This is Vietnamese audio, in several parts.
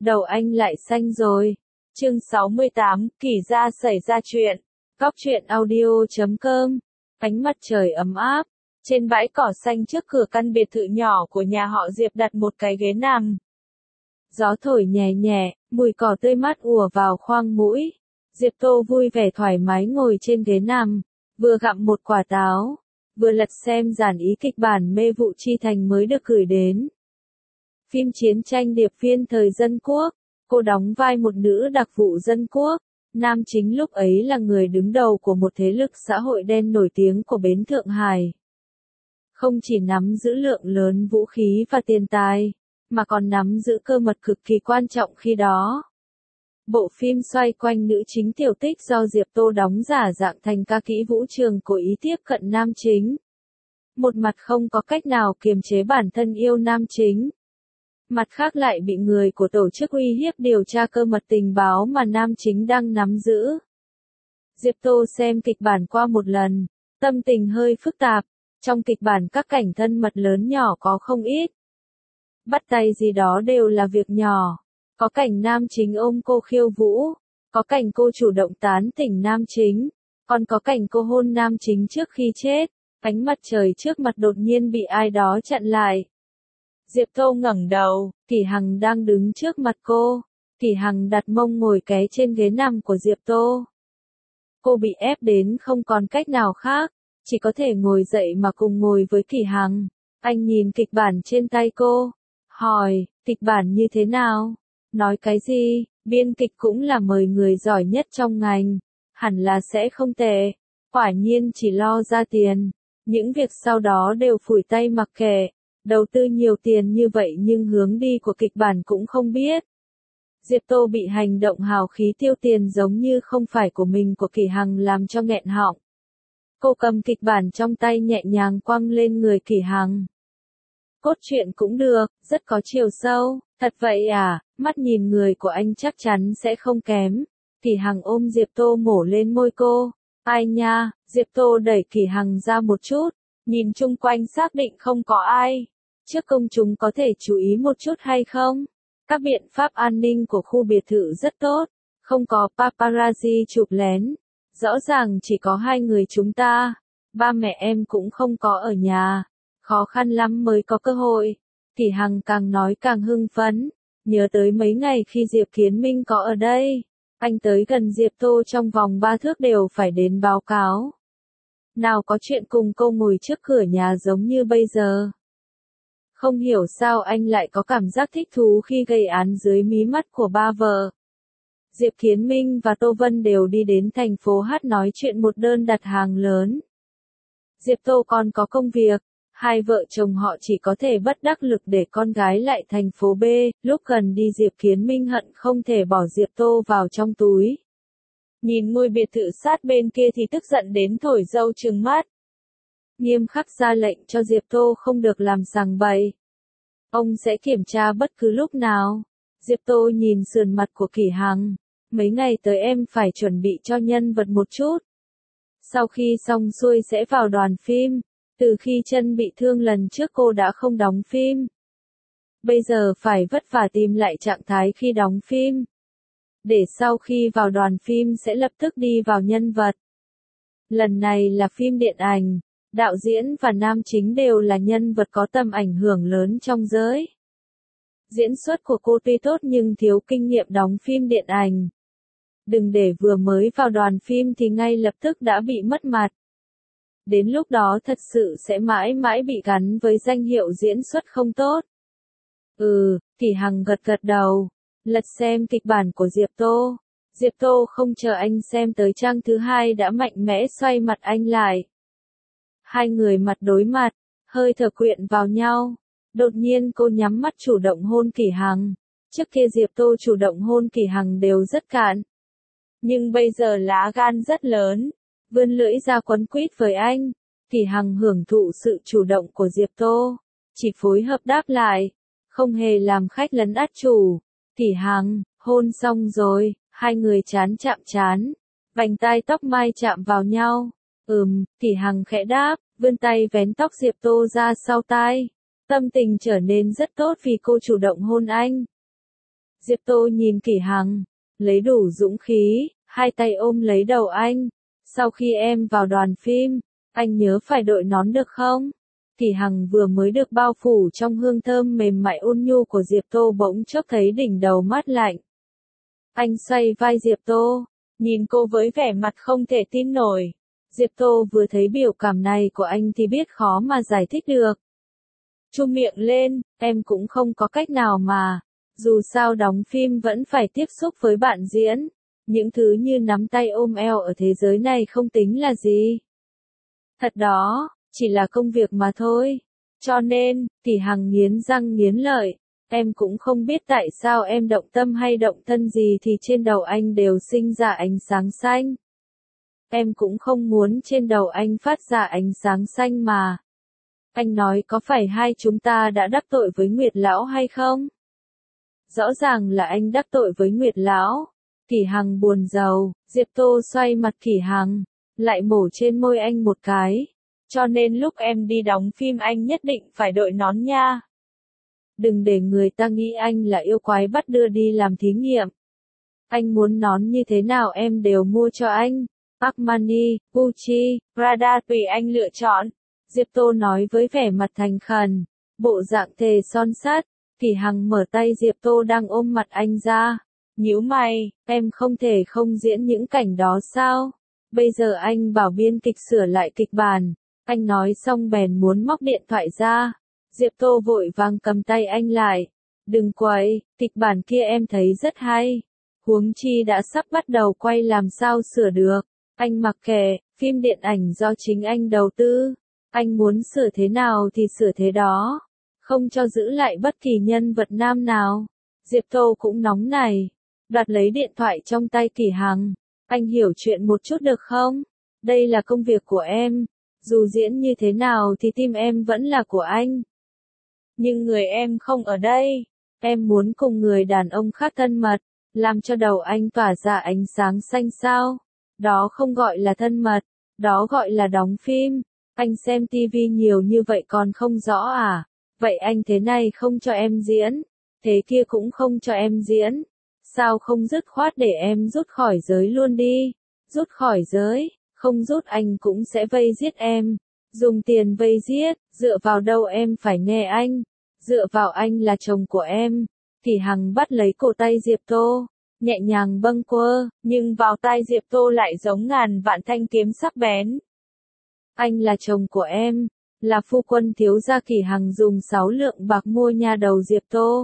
đầu anh lại xanh rồi. Chương 68, Kỷ gia xảy ra chuyện. Góc truyện audio.com. Ánh mặt trời ấm áp. Trên bãi cỏ xanh trước cửa căn biệt thự nhỏ của nhà họ Diệp đặt một cái ghế nằm. Gió thổi nhẹ nhẹ, mùi cỏ tươi mát ùa vào khoang mũi. Diệp Tô vui vẻ thoải mái ngồi trên ghế nằm, vừa gặm một quả táo, vừa lật xem dàn ý kịch bản Mê vụ chi thành mới được gửi đến. Phim chiến tranh điệp viên thời dân quốc, cô đóng vai một nữ đặc vụ dân quốc. Nam chính lúc ấy là người đứng đầu của một thế lực xã hội đen nổi tiếng của bến Thượng Hải. Không chỉ nắm giữ lượng lớn vũ khí và tiền tài, mà còn nắm giữ cơ mật cực kỳ quan trọng khi đó. Bộ phim xoay quanh nữ chính tiểu tích do Diệp Tô đóng giả dạng thành ca kỹ vũ trường cố ý tiếp cận nam chính. Một mặt không có cách nào kiềm chế bản thân yêu nam chính. Mặt khác lại bị người của tổ chức uy hiếp điều tra cơ mật tình báo mà nam chính đang nắm giữ. Diệp Tô xem kịch bản qua một lần, tâm tình hơi phức tạp. Trong kịch bản các cảnh thân mật lớn nhỏ có không ít. Bắt tay gì đó đều là việc nhỏ. Có cảnh nam chính ôm cô khiêu vũ, có cảnh cô chủ động tán tỉnh nam chính, còn có cảnh cô hôn nam chính trước khi chết. Ánh mặt trời trước mặt đột nhiên bị ai đó chặn lại. Diệp Tô ngẩng đầu, Kỷ Hằng đang đứng trước mặt cô. Kỷ Hằng đặt mông ngồi ké trên ghế nằm của Diệp Tô. Cô bị ép đến không còn cách nào khác, chỉ có thể ngồi dậy mà cùng ngồi với Kỷ Hằng. Anh nhìn kịch bản trên tay cô, hỏi, kịch bản như thế nào? Nói cái gì? Biên kịch cũng là mời người giỏi nhất trong ngành, hẳn là sẽ không tệ. Quả nhiên chỉ lo ra tiền, những việc sau đó đều phủi tay mặc kệ. Đầu tư nhiều tiền như vậy nhưng hướng đi của kịch bản cũng không biết. Diệp Tô bị hành động hào khí tiêu tiền giống như không phải của mình của Kỷ Hằng làm cho nghẹn họng. Cô cầm kịch bản trong tay nhẹ nhàng quăng lên người Kỷ Hằng. Cốt truyện cũng được, rất có chiều sâu. Thật vậy à? Mắt nhìn người của anh chắc chắn sẽ không kém. Kỷ Hằng ôm Diệp Tô mổ lên môi cô. Ai nha? Diệp Tô đẩy Kỷ Hằng ra một chút, nhìn chung quanh xác định không có ai. Trước công chúng có thể chú ý một chút hay không? Các biện pháp an ninh của khu biệt thự rất tốt, không có paparazzi chụp lén. Rõ ràng chỉ có hai người chúng ta, ba mẹ em cũng không có ở nhà, khó khăn lắm mới có cơ hội. Kỷ Hằng càng nói càng hưng phấn, nhớ tới mấy ngày khi Diệp Kiến Minh có ở đây, anh tới gần Diệp Tô trong vòng 3 thước đều phải đến báo cáo. Nào có chuyện cùng cô ngồi trước cửa nhà giống như bây giờ. Không hiểu sao anh lại có cảm giác thích thú khi gây án dưới mí mắt của ba vợ. Diệp Kiến Minh và Tô Vân đều đi đến thành phố H nói chuyện một đơn đặt hàng lớn. Diệp Tô còn có công việc, hai vợ chồng họ chỉ có thể bất đắc lực để con gái lại thành phố B. Lúc gần đi Diệp Kiến Minh hận không thể bỏ Diệp Tô vào trong túi. Nhìn ngôi biệt thự sát bên kia thì tức giận đến thổi râu trừng mắt. Nghiêm khắc ra lệnh cho Diệp Tô không được làm sằng bậy. Ông sẽ kiểm tra bất cứ lúc nào. Diệp Tô nhìn sườn mặt của Kỷ Hằng. Mấy ngày tới em phải chuẩn bị cho nhân vật một chút. Sau khi xong xuôi sẽ vào đoàn phim. Từ khi chân bị thương lần trước cô đã không đóng phim. Bây giờ phải vất vả tìm lại trạng thái khi đóng phim. Để sau khi vào đoàn phim sẽ lập tức đi vào nhân vật. Lần này là phim điện ảnh. Đạo diễn và nam chính đều là nhân vật có tầm ảnh hưởng lớn trong giới. Diễn xuất của cô tuy tốt nhưng thiếu kinh nghiệm đóng phim điện ảnh. Đừng để vừa mới vào đoàn phim thì ngay lập tức đã bị mất mặt. Đến lúc đó thật sự sẽ mãi mãi bị gắn với danh hiệu diễn xuất không tốt. Kỷ Hằng gật gật đầu, lật xem kịch bản của Diệp Tô. Diệp Tô không chờ anh xem tới trang thứ 2 đã mạnh mẽ xoay mặt anh lại. Hai người mặt đối mặt, hơi thở quyện vào nhau. Đột nhiên cô nhắm mắt chủ động hôn Kỷ Hằng. Trước kia Diệp Tô chủ động hôn Kỷ Hằng đều rất cạn. Nhưng bây giờ lá gan rất lớn, vươn lưỡi ra quấn quýt với anh. Kỷ Hằng hưởng thụ sự chủ động của Diệp Tô, chỉ phối hợp đáp lại, không hề làm khách lấn át chủ. Kỷ Hằng, hôn xong rồi, hai người chán chạm chán, vành tai tóc mai chạm vào nhau. Kỷ Hằng khẽ đáp, vươn tay vén tóc Diệp Tô ra sau tai. Tâm tình trở nên rất tốt vì cô chủ động hôn anh. Diệp Tô nhìn Kỷ Hằng, lấy đủ dũng khí, hai tay ôm lấy đầu anh. Sau khi em vào đoàn phim, anh nhớ phải đội nón được không? Kỷ Hằng vừa mới được bao phủ trong hương thơm mềm mại ôn nhu của Diệp Tô bỗng chốc thấy đỉnh đầu mát lạnh. Anh xoay vai Diệp Tô, nhìn cô với vẻ mặt không thể tin nổi. Diệp Tô vừa thấy biểu cảm này của anh thì biết khó mà giải thích được. Chum miệng lên, em cũng không có cách nào mà. Dù sao đóng phim vẫn phải tiếp xúc với bạn diễn. Những thứ như nắm tay ôm eo ở thế giới này không tính là gì. Thật đó, chỉ là công việc mà thôi. Cho nên, Kỷ Hằng nghiến răng nghiến lợi. Em cũng không biết tại sao em động tâm hay động thân gì thì trên đầu anh đều sinh ra ánh sáng xanh. Em cũng không muốn trên đầu anh phát ra ánh sáng xanh mà. Anh nói có phải hai chúng ta đã đắc tội với Nguyệt Lão hay không? Rõ ràng là anh đắc tội với Nguyệt Lão. Kỷ Hằng buồn rầu, Diệp Tô xoay mặt Kỷ Hằng, lại mổ trên môi anh một cái. Cho nên lúc em đi đóng phim anh nhất định phải đội nón nha. Đừng để người ta nghĩ anh là yêu quái bắt đưa đi làm thí nghiệm. Anh muốn nón như thế nào em đều mua cho anh. Armani, Gucci, Prada tùy anh lựa chọn. Diệp Tô nói với vẻ mặt thành khẩn, bộ dạng thề son sắt. Kỷ Hằng mở tay Diệp Tô đang ôm mặt anh ra. Nhíu mày, em không thể không diễn những cảnh đó sao? Bây giờ anh bảo biên kịch sửa lại kịch bản. Anh nói xong bèn muốn móc điện thoại ra. Diệp Tô vội vàng cầm tay anh lại. Đừng quậy, kịch bản kia em thấy rất hay. Huống chi đã sắp bắt đầu quay làm sao sửa được. Anh mặc kệ, phim điện ảnh do chính anh đầu tư. Anh muốn sửa thế nào thì sửa thế đó. Không cho giữ lại bất kỳ nhân vật nam nào. Diệp Tô cũng nóng này. Đoạt lấy điện thoại trong tay Kỷ Hằng. Anh hiểu chuyện một chút được không? Đây là công việc của em. Dù diễn như thế nào thì tim em vẫn là của anh. Nhưng người em không ở đây. Em muốn cùng người đàn ông khác thân mật. Làm cho đầu anh tỏa ra ánh sáng xanh sao? Đó không gọi là thân mật. Đó gọi là đóng phim. Anh xem tivi nhiều như vậy còn không rõ à? Vậy anh thế này không cho em diễn. Thế kia cũng không cho em diễn. Sao không dứt khoát để em rút khỏi giới luôn đi? Rút khỏi giới, không rút anh cũng sẽ vây giết em. Dùng tiền vây giết, dựa vào đâu em phải nghe anh? Dựa vào anh là chồng của em. Kỷ Hằng bắt lấy cổ tay Diệp Tô, nhẹ nhàng bâng quơ, nhưng vào tai Diệp Tô lại giống ngàn vạn thanh kiếm sắc bén. Anh là chồng của em, là phu quân thiếu gia. Kỷ Hằng dùng 6 lượng bạc mua nha đầu Diệp Tô.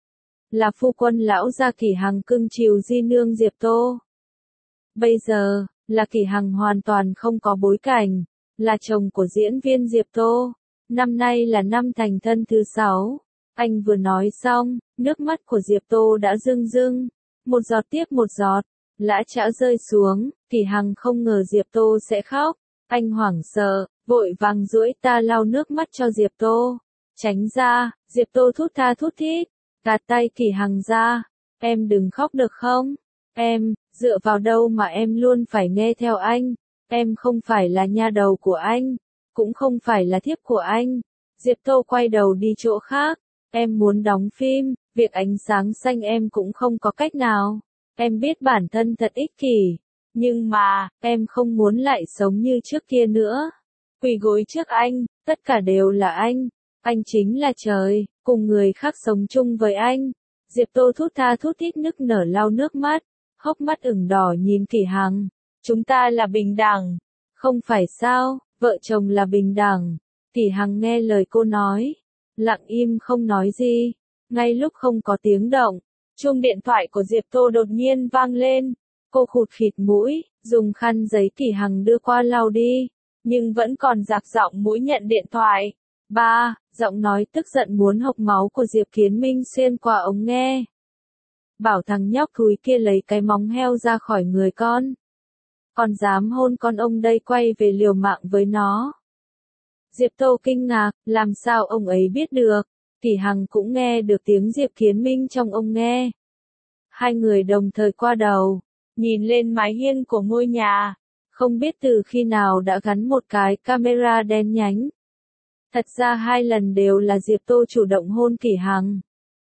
Là phu quân lão gia. Kỷ Hằng cưng chiều di nương Diệp Tô. Bây giờ, là Kỷ Hằng hoàn toàn không có bối cảnh, là chồng của diễn viên Diệp Tô. Năm nay là năm thành thân thứ 6. Anh vừa nói xong, nước mắt của Diệp Tô đã rưng rưng. Một giọt tiếp một giọt, lã chã rơi xuống. Kỷ Hằng không ngờ Diệp Tô sẽ khóc. Anh hoảng sợ, vội vàng duỗi ta lau nước mắt cho Diệp Tô. Tránh ra, Diệp Tô thút tha thút thít, gạt tay Kỷ Hằng ra. Em đừng khóc được không? Em, dựa vào đâu mà em luôn phải nghe theo anh? Em không phải là nha đầu của anh, cũng không phải là thiếp của anh. Diệp Tô quay đầu đi chỗ khác. Em muốn đóng phim, việc ánh sáng xanh em cũng không có cách nào. Em biết bản thân thật ích kỷ. Nhưng mà, em không muốn lại sống như trước kia nữa. Quỳ gối trước anh, tất cả đều là anh. Anh chính là trời, cùng người khác sống chung với anh. Diệp Tô thút tha thút thít nức nở lau nước mắt, hốc mắt ửng đỏ nhìn Kỷ Hằng. Chúng ta là bình đẳng. Không phải sao, vợ chồng là bình đẳng. Kỷ Hằng nghe lời cô nói, lặng im không nói gì. Ngay lúc không có tiếng động, chuông điện thoại của Diệp Tô đột nhiên vang lên. Cô khụt khịt mũi, dùng khăn giấy Kỷ Hằng đưa qua lau đi, nhưng vẫn còn rạc giọng mũi nhận điện thoại. Ba, giọng nói tức giận muốn hộc máu của Diệp Kiến Minh xuyên qua ống nghe. Bảo thằng nhóc thúi kia lấy cái móng heo ra khỏi người con. Còn dám hôn con ông đây, quay về liều mạng với nó. Diệp Tô kinh ngạc, làm sao ông ấy biết được? Kỷ Hằng cũng nghe được tiếng Diệp Kiến Minh trong ống nghe. Hai người đồng thời qua đầu, nhìn lên mái hiên của ngôi nhà. Không biết từ khi nào đã gắn một cái camera đen nhánh. Thật ra 2 lần đều là Diệp Tô chủ động hôn Kỷ Hằng.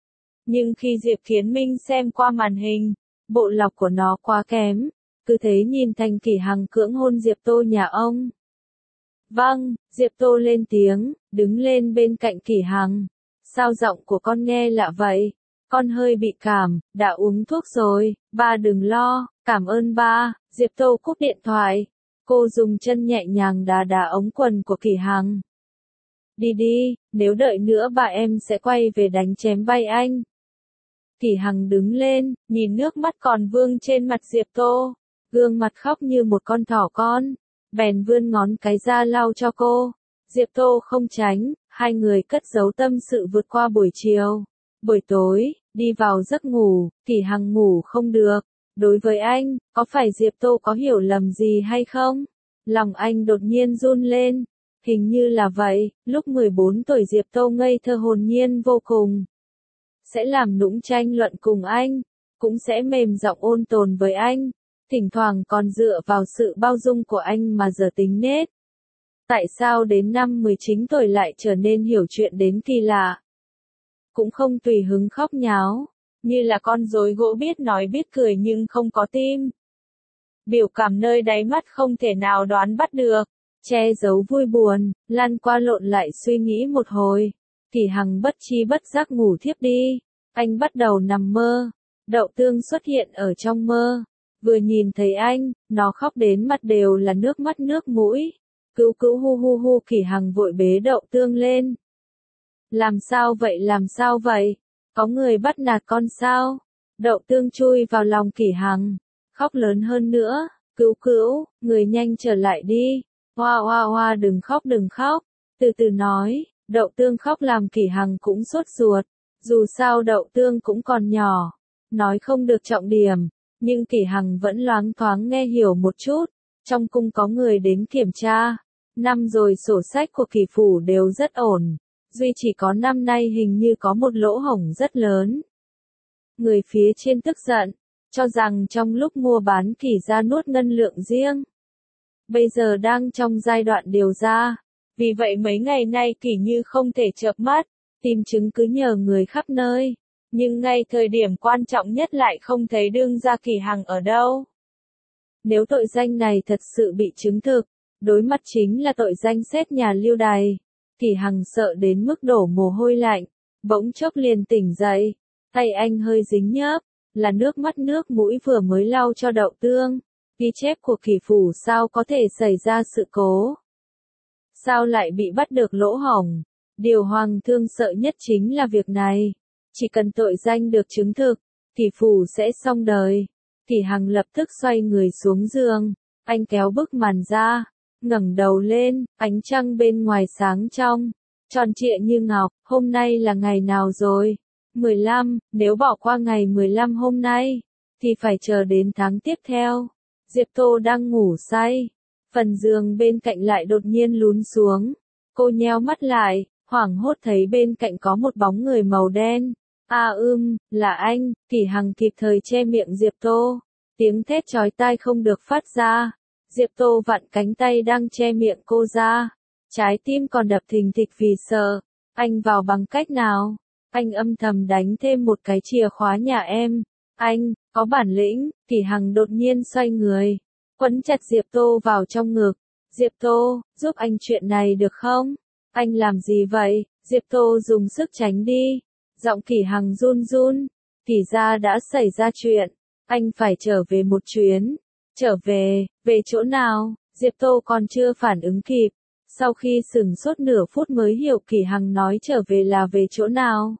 Nhưng khi Diệp Kiến Minh xem qua màn hình, bộ lọc của nó quá kém, cứ thế nhìn thành Kỷ Hằng cưỡng hôn Diệp Tô nhà ông. Vâng, Diệp Tô lên tiếng, đứng lên bên cạnh Kỷ Hằng. Sao giọng của con nghe lạ vậy? Con hơi bị cảm, đã uống thuốc rồi, ba đừng lo, cảm ơn ba. Diệp Tô cúp điện thoại. Cô dùng chân nhẹ nhàng đá đá ống quần của Kỷ Hằng. Đi đi, nếu đợi nữa bà em sẽ quay về đánh chém bay anh. Kỷ Hằng đứng lên, nhìn nước mắt còn vương trên mặt Diệp Tô. Gương mặt khóc như một con thỏ con. Bèn vươn ngón cái ra lau cho cô. Diệp Tô không tránh, hai người cất giấu tâm sự vượt qua buổi chiều. Buổi tối, đi vào giấc ngủ, Kỷ Hằng ngủ không được. Đối với anh, có phải Diệp Tô có hiểu lầm gì hay không? Lòng anh đột nhiên run lên. Hình như là vậy, lúc 14 tuổi Diệp Tô ngây thơ hồn nhiên vô cùng. Sẽ làm nũng tranh luận cùng anh, cũng sẽ mềm giọng ôn tồn với anh. Thỉnh thoảng còn dựa vào sự bao dung của anh mà giờ tính nết. Tại sao đến năm 19 tuổi lại trở nên hiểu chuyện đến kỳ lạ? Cũng không tùy hứng khóc nháo, như là con rối gỗ biết nói biết cười nhưng không có tim. Biểu cảm nơi đáy mắt không thể nào đoán bắt được, che giấu vui buồn, lăn qua lộn lại suy nghĩ một hồi. Kỷ Hằng bất tri bất giác ngủ thiếp đi, anh bắt đầu nằm mơ. Đậu Tương xuất hiện ở trong mơ. Vừa nhìn thấy anh, nó khóc đến mặt đều là nước mắt nước mũi. Cứu cứu hu hu hu. Kỷ Hằng vội bế Đậu Tương lên. Làm sao vậy? Có người bắt nạt con sao? Đậu Tương chui vào lòng Kỷ Hằng, khóc lớn hơn nữa. Cứu cứu, người nhanh trở lại đi. Hoa hoa hoa, đừng khóc. Từ từ nói. Đậu Tương khóc làm Kỷ Hằng cũng sốt ruột. Dù sao Đậu Tương cũng còn nhỏ, nói không được trọng điểm. Nhưng Kỷ Hằng vẫn loáng thoáng nghe hiểu một chút. Trong cung có người đến kiểm tra. Năm rồi sổ sách của Kỷ phủ đều rất ổn. Duy chỉ có năm nay hình như có một lỗ hổng rất lớn. Người phía trên tức giận, cho rằng trong lúc mua bán Kỷ gia nuốt ngân lượng riêng. Bây giờ đang trong giai đoạn điều tra. Vì vậy mấy ngày nay Kỷ Như không thể chợp mắt, tìm chứng cứ nhờ người khắp nơi. Nhưng ngay thời điểm quan trọng nhất lại không thấy đương gia Kỷ Hằng ở đâu. Nếu tội danh này thật sự bị chứng thực, đối mặt chính là tội danh xét nhà lưu đày. Kỷ Hằng sợ đến mức đổ mồ hôi lạnh, bỗng chốc liền tỉnh dậy. Tay anh hơi dính nhớp, là nước mắt nước mũi vừa mới lau cho Đậu Tương. Ghi chép của Kỷ phủ sao có thể xảy ra sự cố? Sao lại bị bắt được lỗ hổng? Điều Hoàng thương sợ nhất chính là việc này. Chỉ cần tội danh được chứng thực, Kỷ phủ sẽ xong đời. Kỷ Hằng lập tức xoay người xuống giường, anh kéo bức màn ra, ngẩng đầu lên, ánh trăng bên ngoài sáng trong, tròn trịa như ngọc. Hôm nay là ngày nào rồi? 15, nếu bỏ qua ngày 15 hôm nay, thì phải chờ đến tháng tiếp theo. Diệp Tô đang ngủ say, phần giường bên cạnh lại đột nhiên lún xuống. Cô nheo mắt lại, hoảng hốt thấy bên cạnh có một bóng người màu đen. Là anh. Kỷ Hằng kịp thời che miệng Diệp Tô. Tiếng thét chói tai không được phát ra. Diệp Tô vặn cánh tay đang che miệng cô ra. Trái tim còn đập thình thịch vì sợ. Anh vào bằng cách nào? Anh âm thầm đánh thêm một cái chìa khóa nhà em. Anh, có bản lĩnh. Kỷ Hằng đột nhiên xoay người, quấn chặt Diệp Tô vào trong ngực. Diệp Tô, giúp anh chuyện này được không? Anh làm gì vậy? Diệp Tô dùng sức tránh đi. Giọng Kỷ Hằng run run. Kỷ gia đã xảy ra chuyện. Anh phải trở về một chuyến. Trở về, về chỗ nào? Diệp Tô còn chưa phản ứng kịp. Sau khi sửng sốt nửa phút mới hiểu Kỷ Hằng nói trở về là về chỗ nào.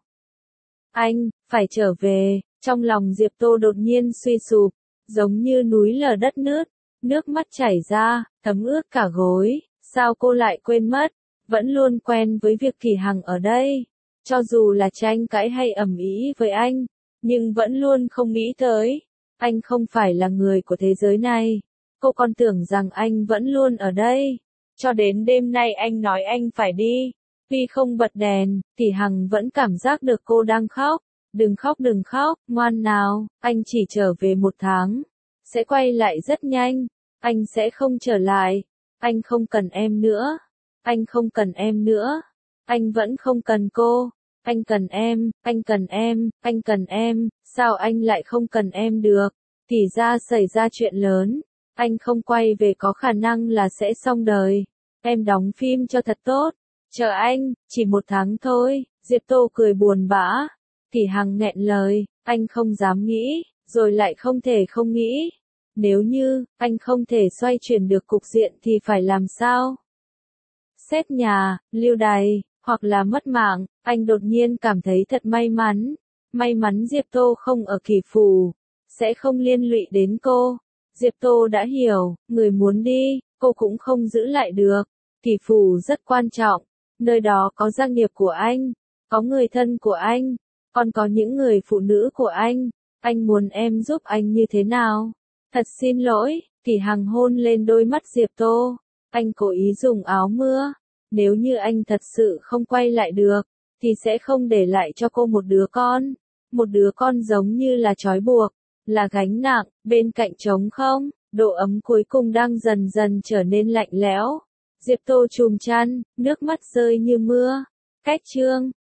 Anh, phải trở về. Trong lòng Diệp Tô đột nhiên suy sụp, giống như núi lở đất nứt. Nước mắt chảy ra, thấm ướt cả gối. Sao cô lại quên mất? Vẫn luôn quen với việc Kỷ Hằng ở đây. Cho dù là tranh cãi hay ầm ĩ với anh, nhưng vẫn luôn không nghĩ tới. Anh không phải là người của thế giới này. Cô còn tưởng rằng anh vẫn luôn ở đây. Cho đến đêm nay anh nói anh phải đi. Tuy không bật đèn, Kỷ Hằng vẫn cảm giác được cô đang khóc. Đừng khóc, ngoan nào, anh chỉ trở về 1 tháng. Sẽ quay lại rất nhanh. Anh sẽ không trở lại. Anh không cần em nữa. Anh không cần em nữa. Anh vẫn không cần cô. anh cần em, anh cần em, anh cần em, sao anh lại không cần em được? Thì ra xảy ra chuyện lớn, anh không quay về có khả năng là sẽ xong đời. Em đóng phim cho thật tốt, chờ anh, chỉ 1 tháng thôi, Diệp Tô cười buồn bã. Thì Hằng nghẹn lời, anh không dám nghĩ, rồi lại không thể không nghĩ. Nếu như, anh không thể xoay chuyển được cục diện thì phải làm sao? Xét nhà, lưu đày, hoặc là mất mạng, anh đột nhiên cảm thấy thật may mắn. May mắn Diệp Tô không ở Kỳ Phủ, sẽ không liên lụy đến cô. Diệp Tô đã hiểu, người muốn đi, cô cũng không giữ lại được. Kỳ Phủ rất quan trọng, nơi đó có gia nghiệp của anh, có người thân của anh, còn có những người phụ nữ của anh. Anh muốn em giúp anh như thế nào? Thật xin lỗi, Kỳ Hằng hôn lên đôi mắt Diệp Tô. Anh cố ý dùng áo mưa. Nếu như anh thật sự không quay lại được, thì sẽ không để lại cho cô một đứa con. Một đứa con giống như là trói buộc, là gánh nặng, bên cạnh trống không, độ ấm cuối cùng đang dần dần trở nên lạnh lẽo. Diệp Tô chùm chăn, nước mắt rơi như mưa. Cách chương